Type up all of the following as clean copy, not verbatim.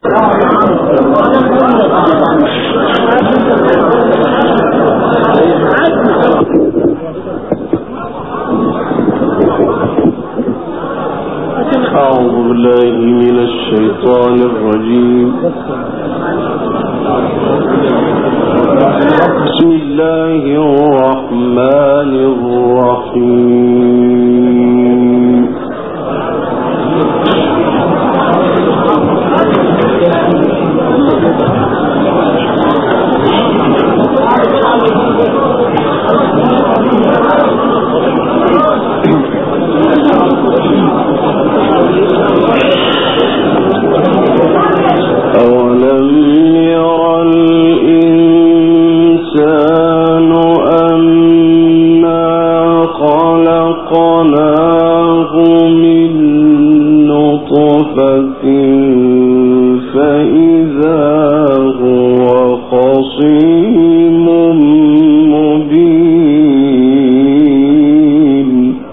أعوذ بالله من الشيطان الرجيم. بسم الله الرحمن الرحيم. أولم ير الإنسان أنا خلقناه من نطفة فإذا هو خصيم مبين.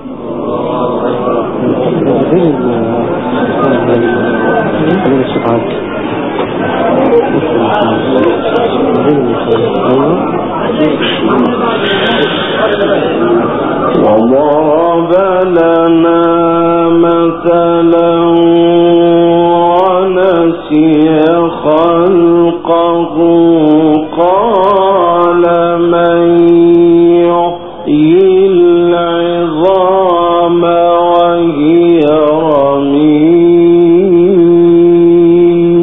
وضرب لنا مثلا ونسي خلقه قال من يحيي العظام وهي رميم.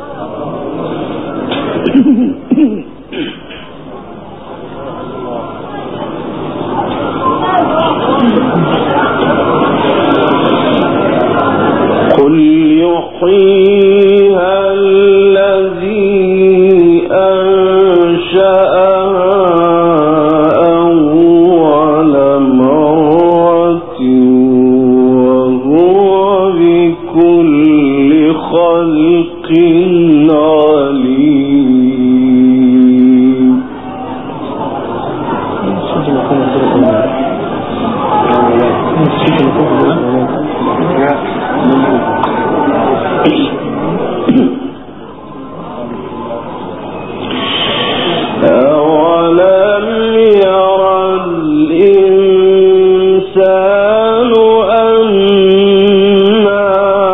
قل يحييها الذي أنشأها أول مرة وهو بكل خلق عليم. أولم ير الإنسان أنا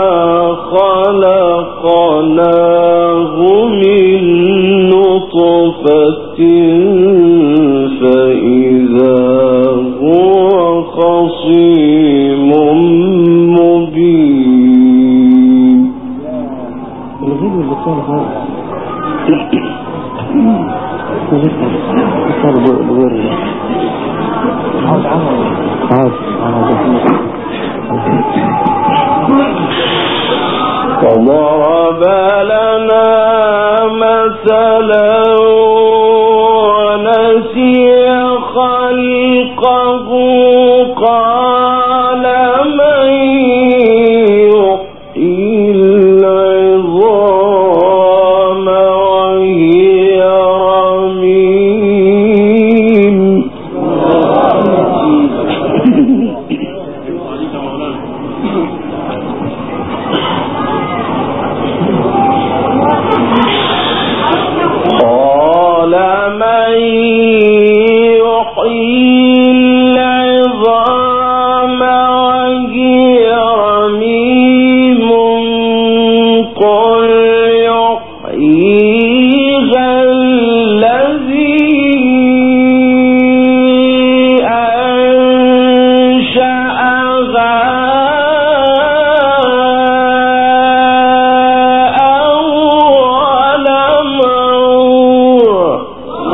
خلقناه من نطفة فإذا هو خصيم مبين. وضرب لنا مثلا ونسي خلقه قال من يحيي العظام وهي رميم. قال من يحيي العظام وهي رميم قل يحييها الذي أنشأها أول مرة.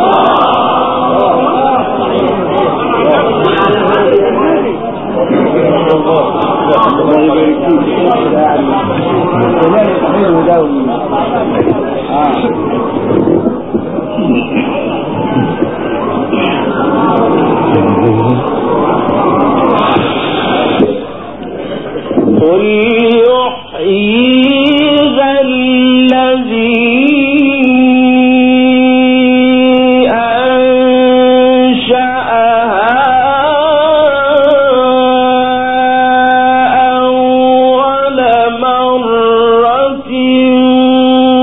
قل يحييها الذي أنشأها أول مرة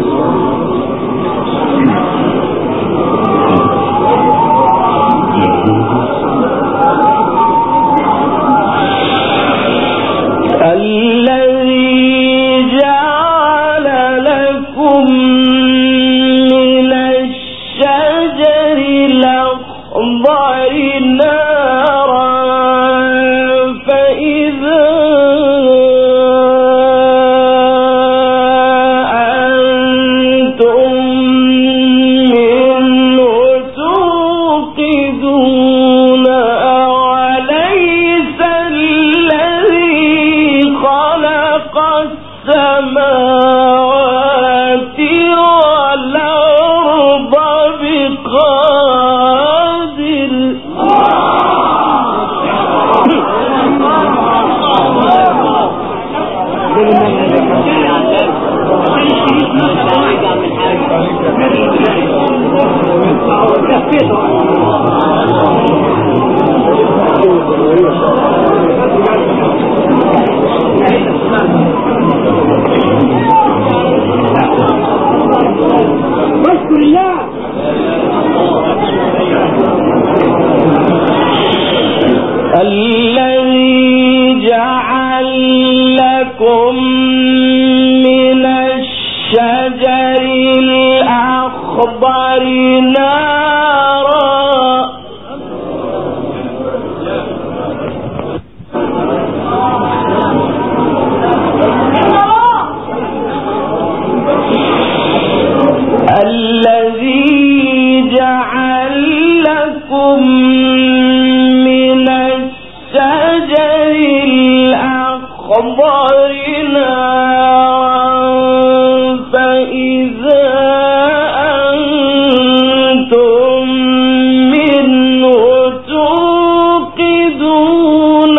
الذي جعل لكم من الشجر الأخضر نارا الذي جعل لكم من الشجر الأخضر نارا فإذا أنتم منه توقدون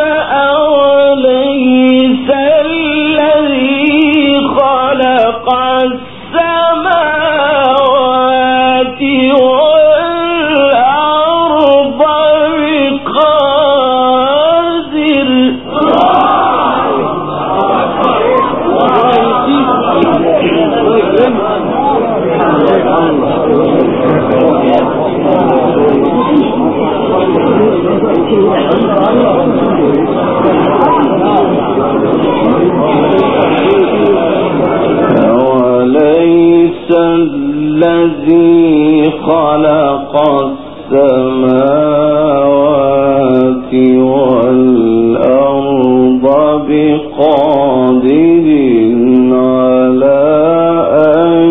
أوليس الذي خلق السماوات والأرض بقادر أوليس الذي خلق السماوات والأرض بقادر على أن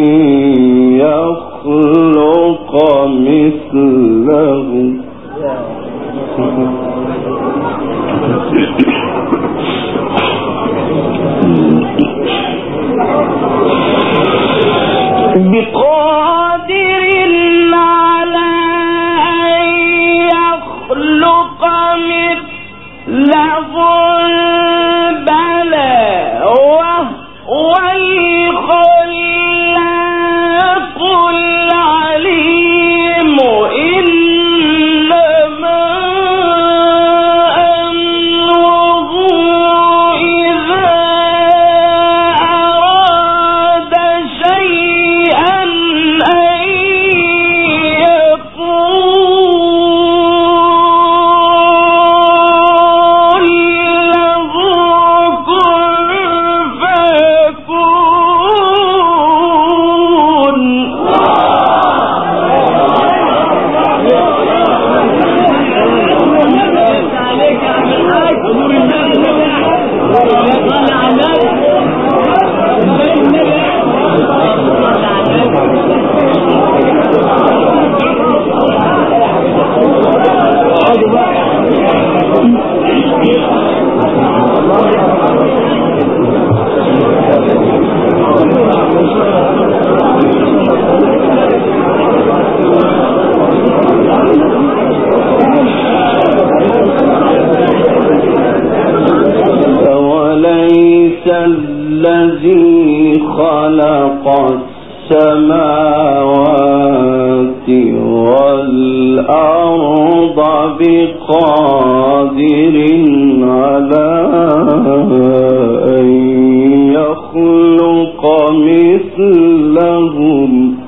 يخلق مثلهم بقادر على أن يخلق مثلهم بلى وهو الخلاق العليم إنما أمره إذا أراد شيئا أن يقول له كن فيكون. أوليس الذي خلق السماوات والأرض بقادر على أن يخلق مثل لهم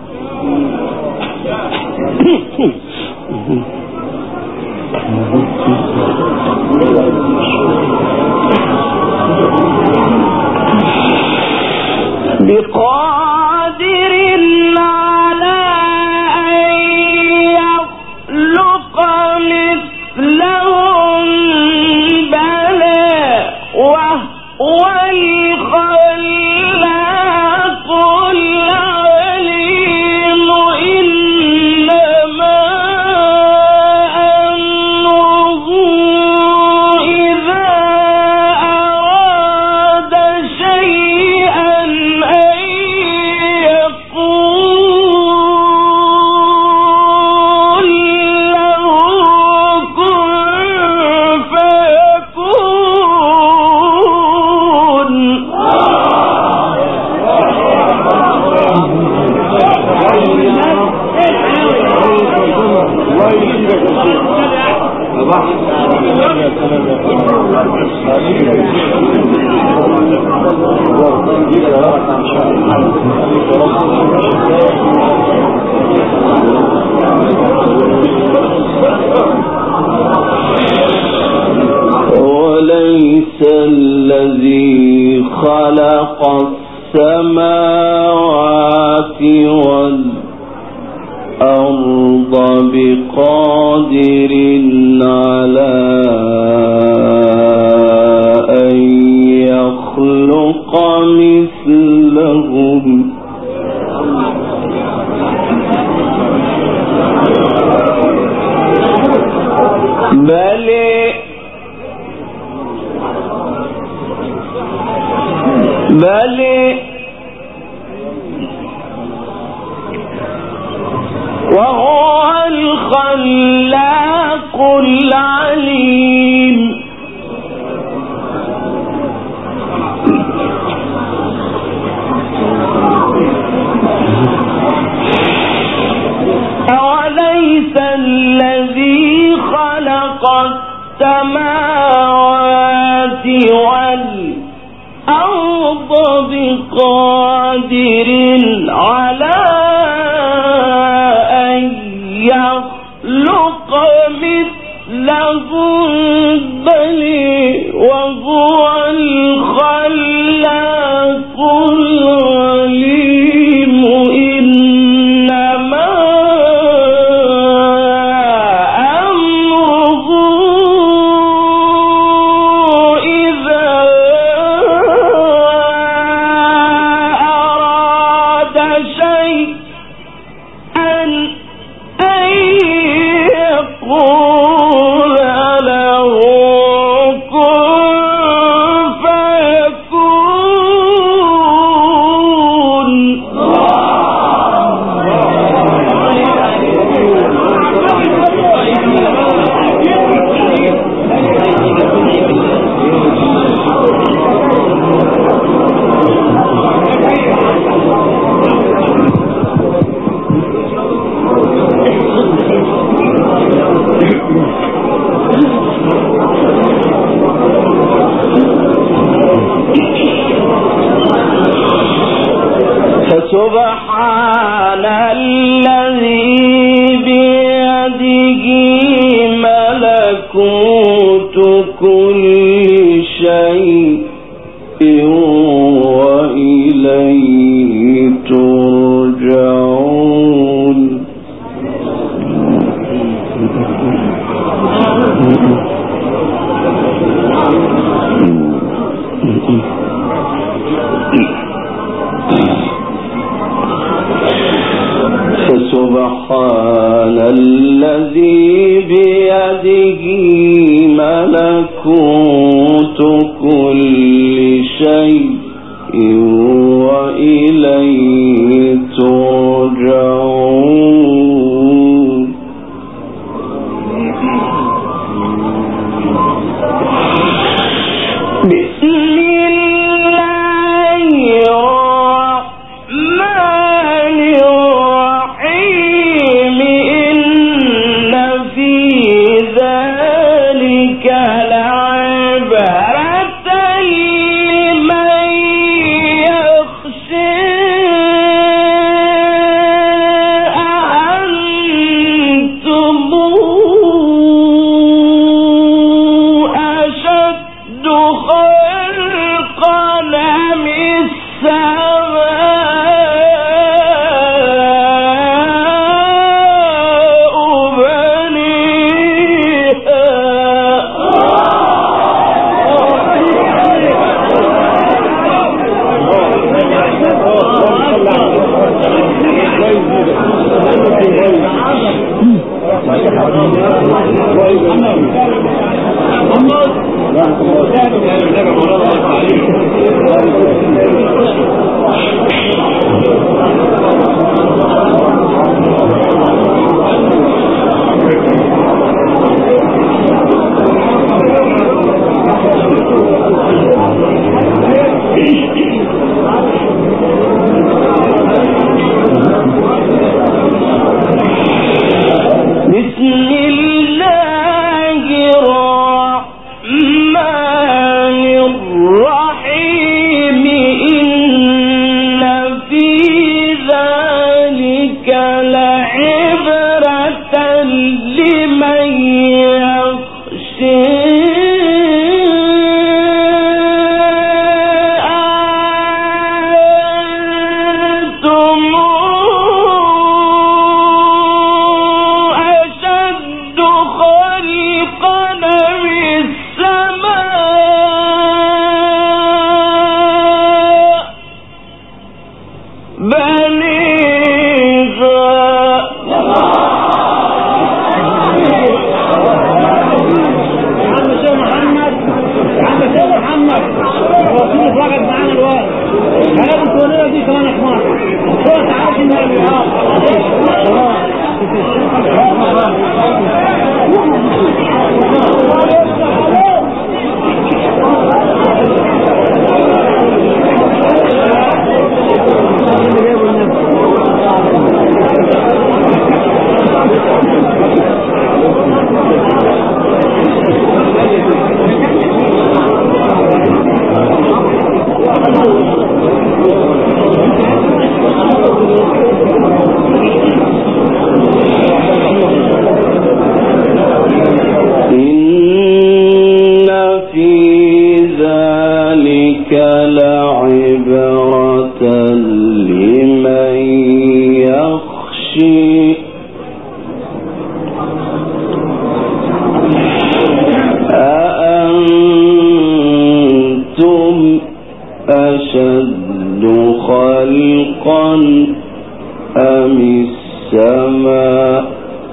بقادر على أن يخلق مثلهم بلى وهو الخلاق العليم إنما أمره إذا أراد شيئا أن يقول له كن فيكون. وليس الذي خلق السماوات والأرض بقادر على أن يخلق مثلهم بل وهو الخلاق العليم أوليس الذي خلق السماوات والأرض بقادر على أن يخلق مثلهم بل وهو الخلاق العليم إنما أمره إذا أراد شيئا أن يقول له كن فيكون. فسبحان الذي بيده ملكوت كل شيء وإليه ترجعون. فسبحان الذي بيده ملكوت كل شيء وإليه ترجعون. بسم الله الرحمن الرحيم إن في ذلك لعبرة لمن يخشى أشد خلقا أم السماء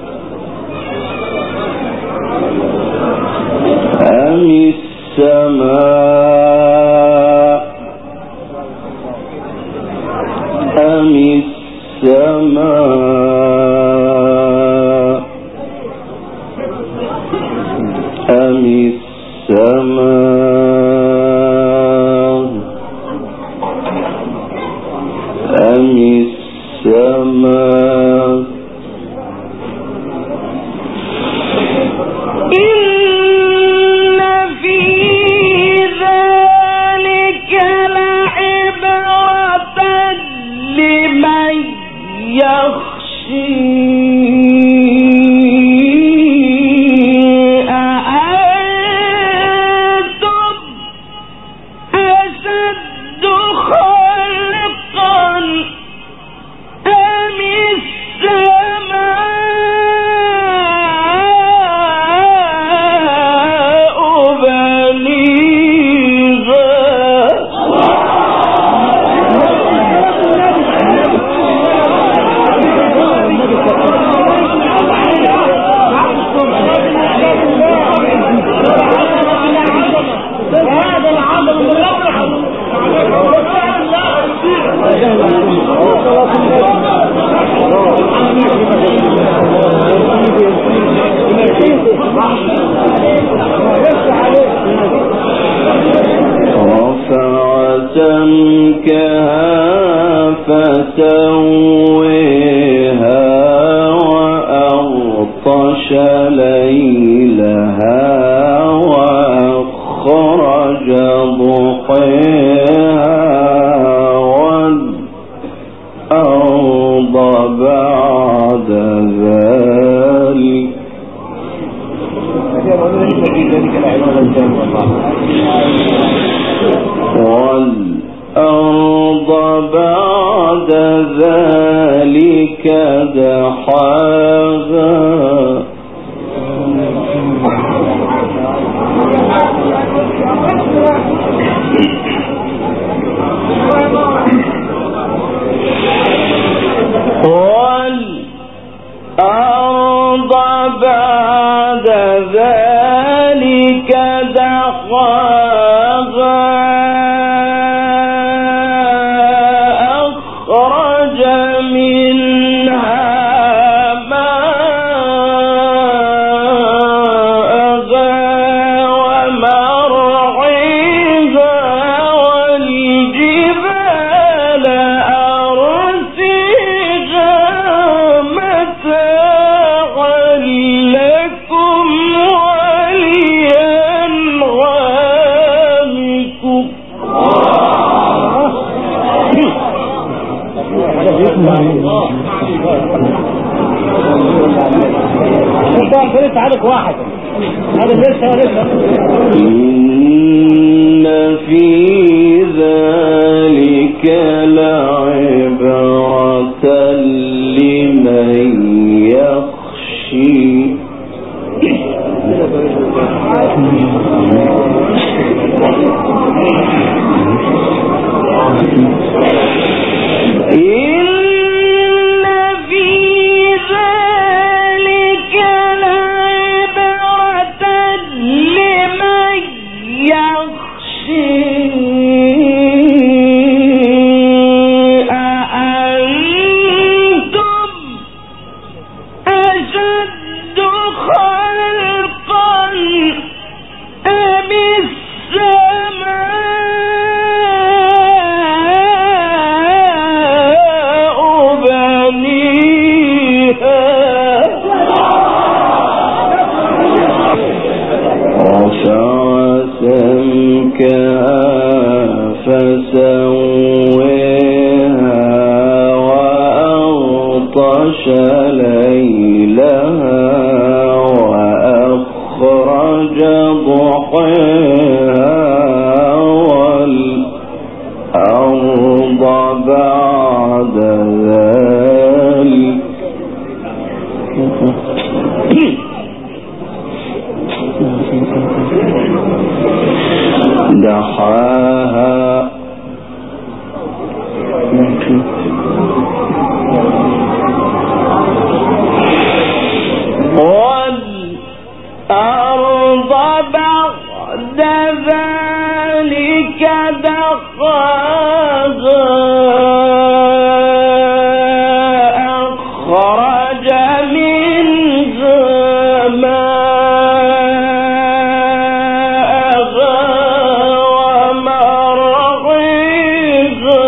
إن في ذلك لعبرة لمن يخشي أأنتم وأغطش ليلها وأخرج ضحاها والأرض بعد ذلك دحاها والأرض بعد ذلك دحاها أخرج منها ماءها ومرعاها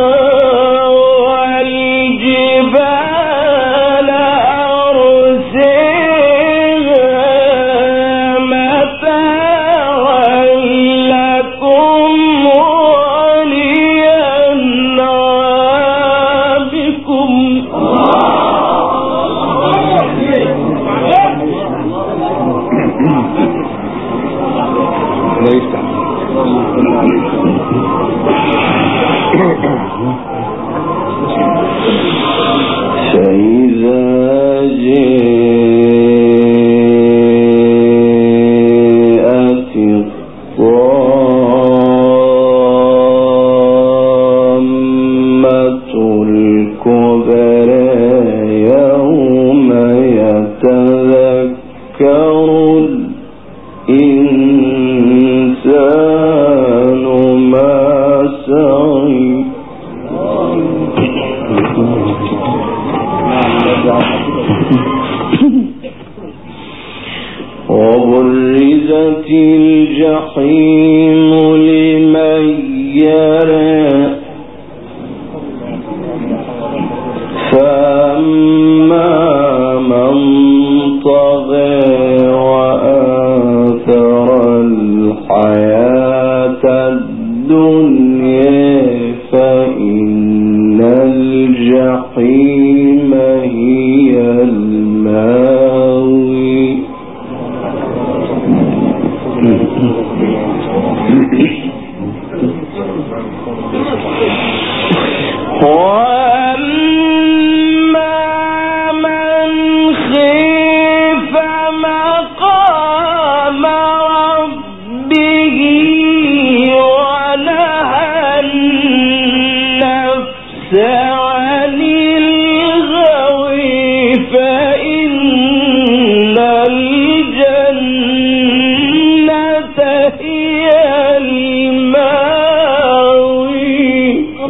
والجبال أرساها متاعا لكم ولأنعامكم. فإذا جاءت الطامة الكبرى يوم يتذكر الإنسان ما سعي وبرزت الجحيم لمن يرى فأما من طغى وآثر الحياة الدنيا فإن الجحيم هي الماوي. وأما من خيف مقام ربه ونهى النفس عن الهوى فإن الجنة هي المأوي.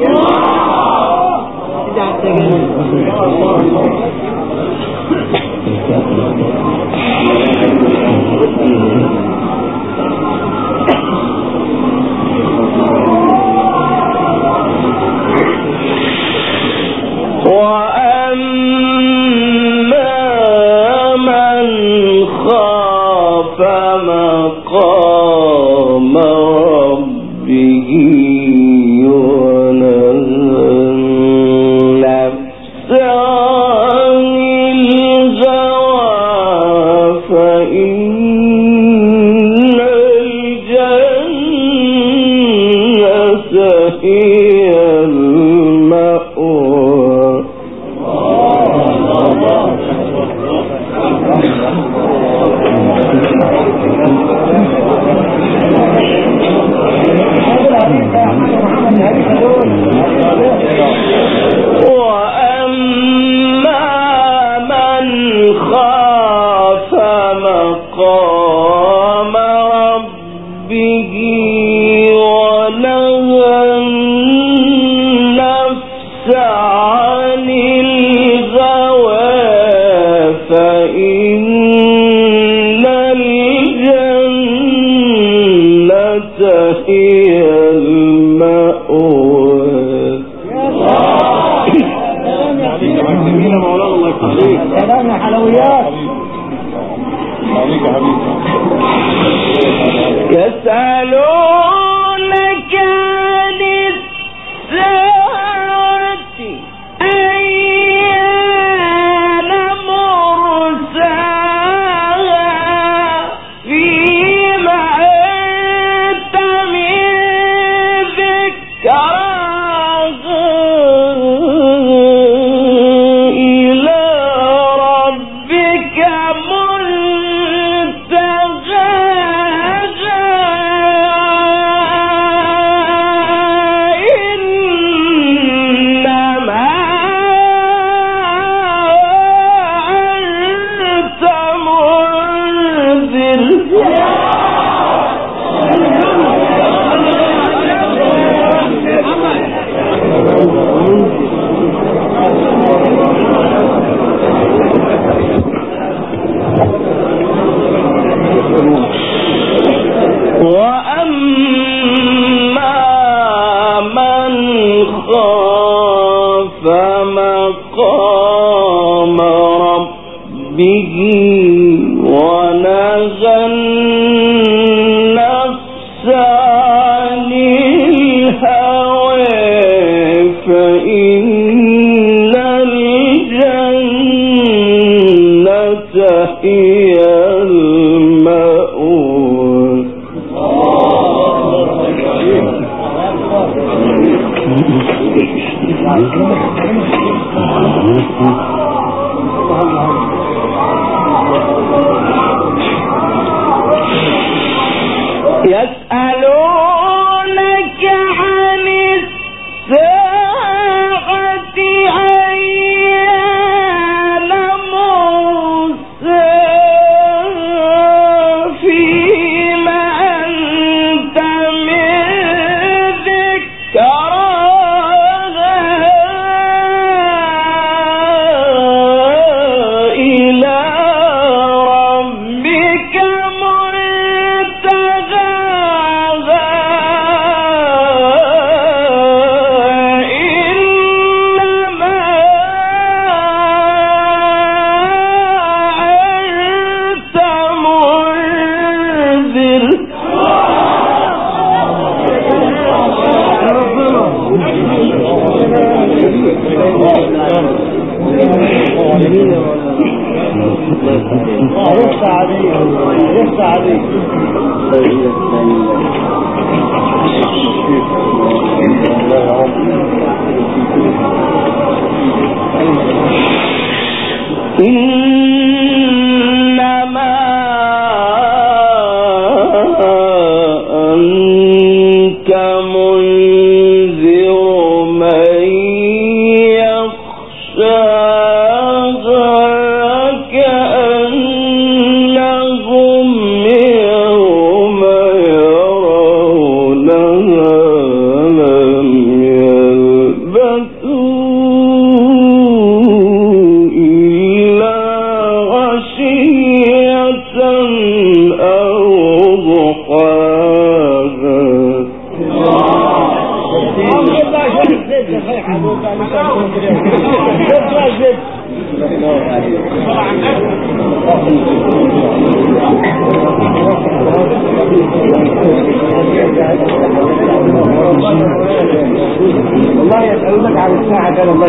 وأما من خاف مقام ربه ونهى النفس عن الهوى فإن الجنة هي المأوى. وأما من خاف مقام ربه ونهى النفس عن الهوى فإن الجنة هي المأوى. سلام يا حلويات. يسألونك عن الساعة أيان به ونهى النفس عن الهوى فإن الجنة هي المأوى. يسألونك عن الساعة أيان مرساها فيما أنت من ذكراها إلى ربك إنما أنت منذر من يخشاها كأنهم يوم يرونها لم يلبثوا إلا عشية أو ضحاها. والله يسألونك عن الساعة كان الله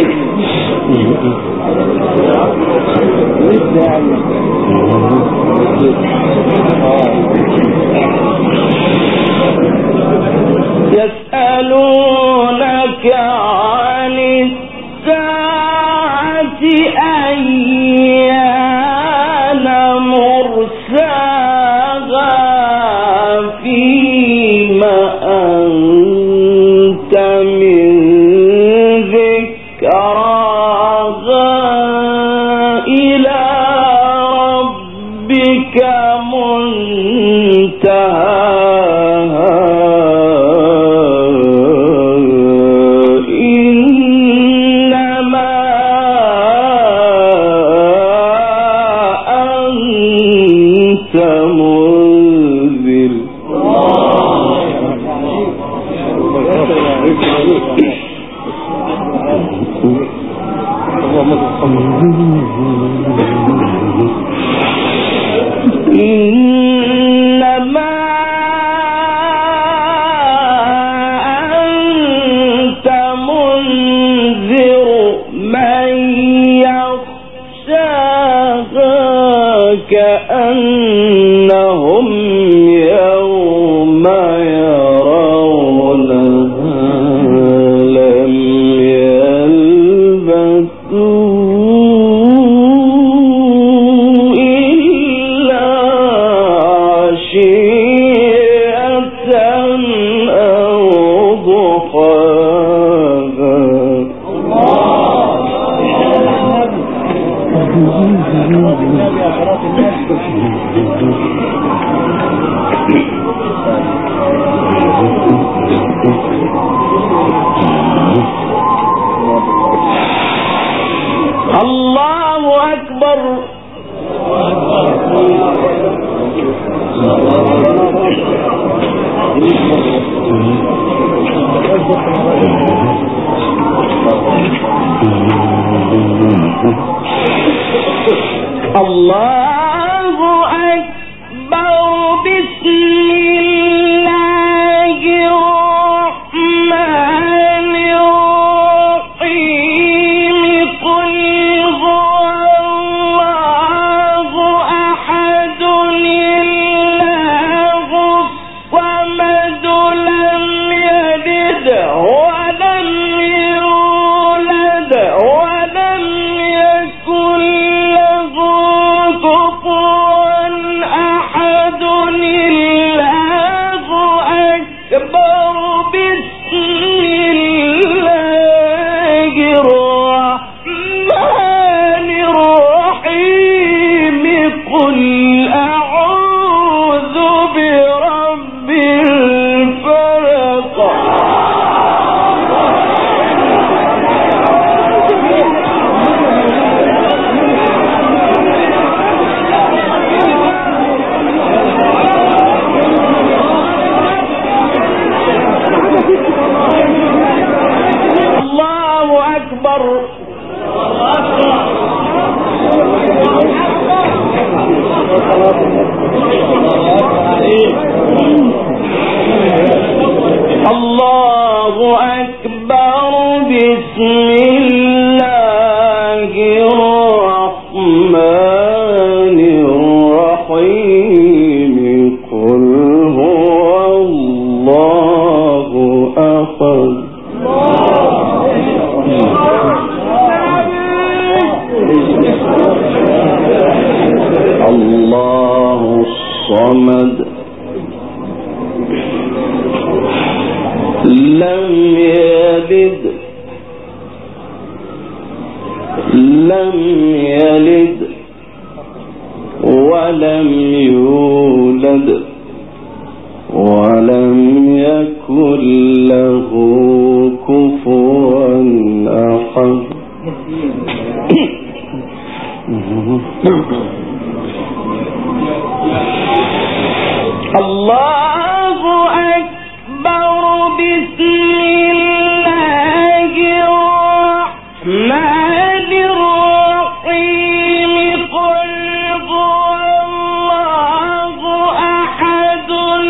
يسألونك عن الساعة أيان مرساها فيما أنت من ذكراها إلى ربك منتهاها إنما أنت منذر. إنما أنت منذر من يخشاها كأنهم يوم يرونها لم يلبثوا إلا عشية أو ضحاها. الله أكبر. الله أكبر. بسم الله الرحمن الرحيم. قل هو الله أحد الله الصمد لم يلد ولم يولد ولم يكن له كفوا أحد. الله أكبر. بسم الله الرحمن الرحيم. قل أعوذ برب الفلق. الله أكبر. الله أكبر. بسم الله الرحمن الرحيم. قل هو الله أحد. الله الصمد لم يلد ولم يولد ولم يكن له كفوا أحد. الله أكبر. بسم الله الرحمن الرحيم. قل هو الله أحد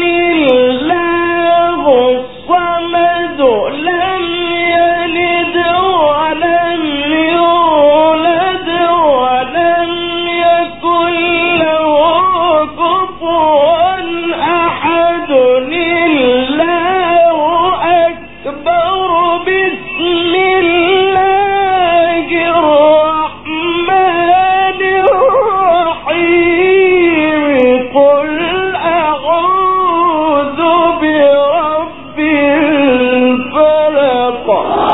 الله الصمد لم يلد ولم يولد ولم يكن له كفوا أحد. الله أكبر. بسم الله الرحمن الرحيم. قل أعوذ برب الفلق.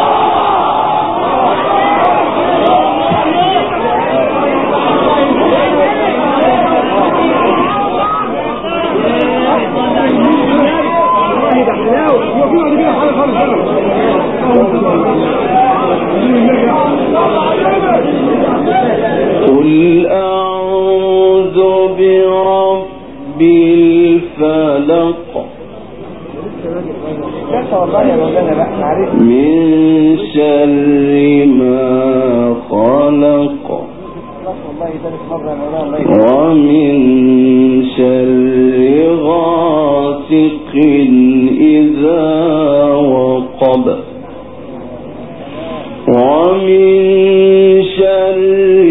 قل أعوذ برب الفلق. من شر ما خلق ومن شر غاسق إذا وقب ومن شر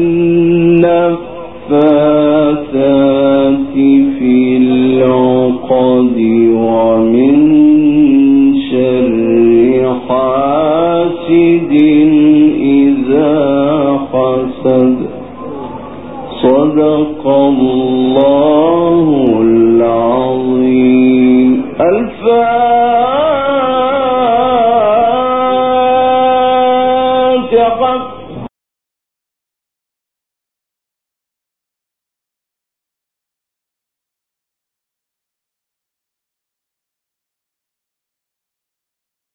النفاثات في العقد ومن شر حاسد إذا حسد. صدق الله العظيم. الفاتحة.